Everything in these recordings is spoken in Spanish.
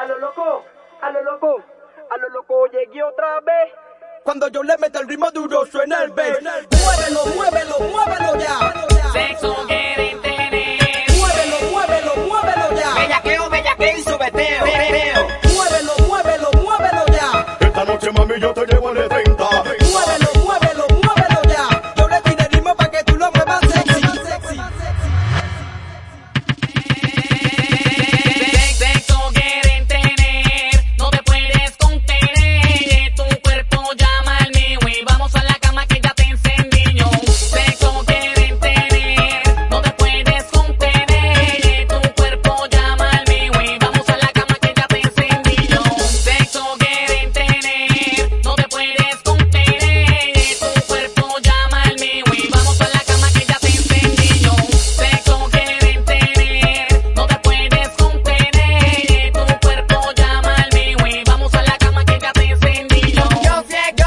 lo loco, a lo loco, a lo loco llegué otra vez. Cuando yo le meto el ritmo duro suena el bass. Muévelo, muévelo, muévelo ya. Sexo quieren tener. Muévelo, muévelo, muévelo ya. Bellaqueo, bellaqueo y subeteo. Muévelo, muévelo, muévelo ya. Esta noche, mami, yo te llevo el 30. Muévelo, muévelo, muévelo ya. Yo le tiro el ritmo para que tú lo muevas sexy. Sexo quieren tener, no te puedes contener. Tu cuerpo llama al mío y vamos a la cama que ya te encendí yo. Sexo quieren tener, no te puedes contener. Tu cuerpo llama al mío y vamos a la cama que ya te encendí yo. Sexo quieren tener, no te puedes contener. Tu cuerpo llama al mío y vamos a la cama que ya te encendí yo. Sexo quieren tener, no te puedes contener. Tu cuerpo llama al mío y vamos a la cama que ya te encendí yo. Yo sé que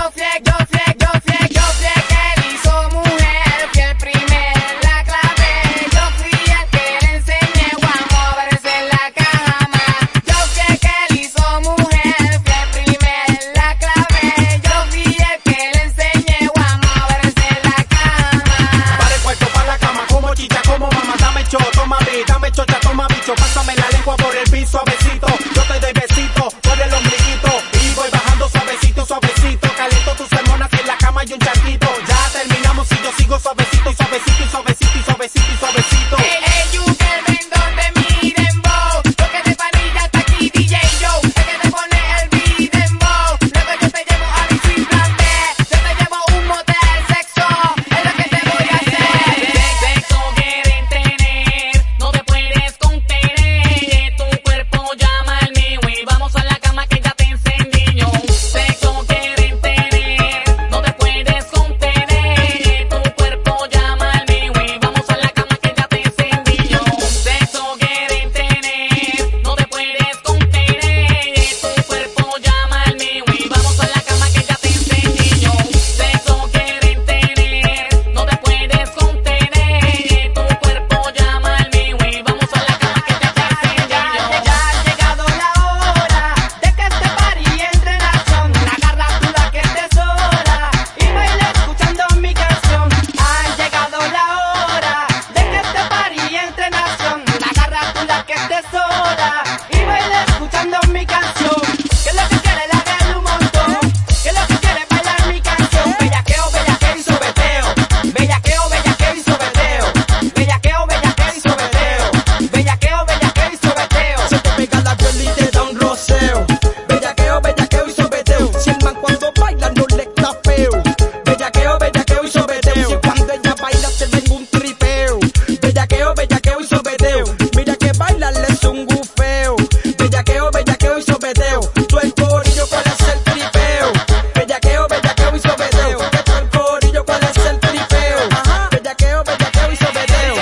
él hizo mujer, que el primer la clave. Yo fui el que le enseñé a moverse en la cama. Yo sé que él hizo mujer, que el primer la clave. Yo fui el que le enseñé a moverse en la cama. Para el cuarto, para la cama, como chicha, como mamá. Dame cho, toma vi, dame chocha, toma bicho. Pásame la lengua por el piso suavecito. Yo te doy besito por el ombliguito. Y voy bajando suavecito, suavecito. Caliento tus hormonas en la cama y un charquito. Ya terminamos y yo sigo suavecito y suavecito y suavecito y suavecito y suavecito. You que el vendedor de mi dembow. Lo que te panilla está aquí DJ Joe. El que te pone el beat dembow. Luego yo te llevo a mi plan B. Yo te llevo a un motel, sexo es lo que te voy a hacer. Sexo quieren tener, no te puedes contener. Tu cuerpo llama al mío y vamos a la cama que ya te encendí yo. Sexo quieren tener, no te puedes contener. Tu cuerpo llama al mío y vamos a la cama que ya te encendí yo. Sexo quieren tener, no te puedes contener. Tu cuerpo llama al mío y vamos a la cama que ya te encendí yo. Sexo quieren tener, no te puedes contener. Tu cuerpo llama al mío y vamos a la cama que ya te encendí yo. Ya ha llegado la hora de que este party entre en acción. Agarra tú la que estés sola y baila escuchando mi canción. Ha llegado la hora de que este party entre en acción. Agarra tú la que estés sola y baila escuchando mi canción. Que lo que quiere la ver un montón, que lo que quiere bailar mi canción. Bellaqueo, bellaqueo y sobeteo. Bellaqueo, bellaqueo y sobeteo. Bellaqueo, bellaqueo y sobeteo. Bellaqueo, bellaqueo y sobeteo. Se te pega la piel y te da un roceo. Bellaqueo, bellaqueo y sobeteo. Si el man cuando baila no le está feo. Bellaqueo, bellaqueo y sobeteo. Si cuando ella baila se venga un tripeo. Bellaqueo, bellaqueo y sobeteo. Mira que bailarle es un gufeo. Bellaqueo, bellaqueo y sobeteo. Tú el corillo, ¿cuál es el tripeo? Bellaqueo, bellaqueo y sobeteo. Que tú el corillo, ¿cuál es el tripeo? Bellaqueo, bellaqueo y sobeteo.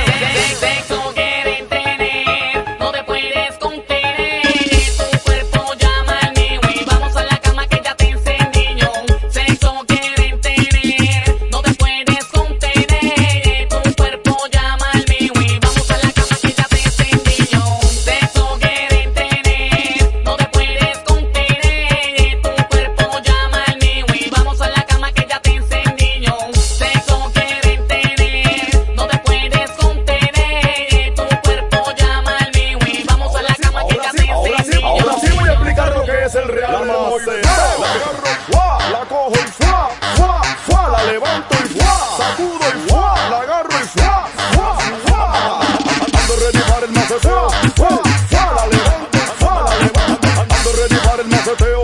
Sexo quieren tener, no te puedes contener. Tu cuerpo llama al mío y vamos a la cama que ya te encendí yo. Sexo quieren tener, no te puedes contener. Tu cuerpo llama al mío y vamos a la cama que ya te encendí yo. Sexo quieren tener, no te puedes contener. Tu cuerpo llama al mío y vamos a la cama que ya te encendí yo. Sexo quieren tener, no te puedes contener. Tu cuerpo llama al mío y vamos a la cama que ya te encendí yo. Ahora sí voy a explicar lo que es el real maceteo. La agarro y ¡fua! La cojo y ¡fua! ¡fua! ¡fua! La levanto y ¡fua! Sacudo y ¡fua! La agarro y ¡fua! ¡fua! ¡fua! Ando ready para el maceteo. ¡fua! ¡fua! La levanto y ¡fua! La levanto. Ando ready para el maceteo.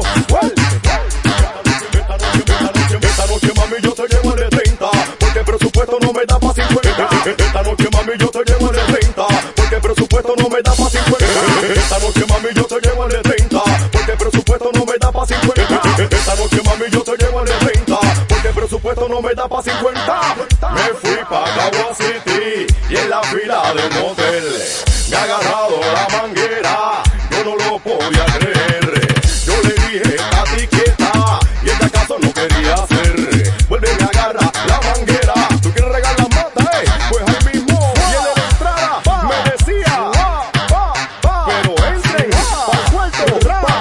Esta noche, mami, yo te llevo el 30, porque el presupuesto no me da pa' 50. Esta noche, mami, yo te llevo el 30, porque el presupuesto no me da pa' 50. Esta noche, mami, yo te llevo el 30, porque el presupuesto no me da pa' 50. Esta noche, mami, yo te llevo el 30, porque el presupuesto no me da pa' 50. Me fui pa' Caguas City y en la fila del motel me ha agarrado la manguera, yo no lo podía creer. Yo le dije a ti quieta y esta caso no quería hacer. Vuelve y me agarra la manguera. ¿Tú quieres regalar la mata, Pues ahí mismo y en la entrada me decía pero entren al cuarto Paso,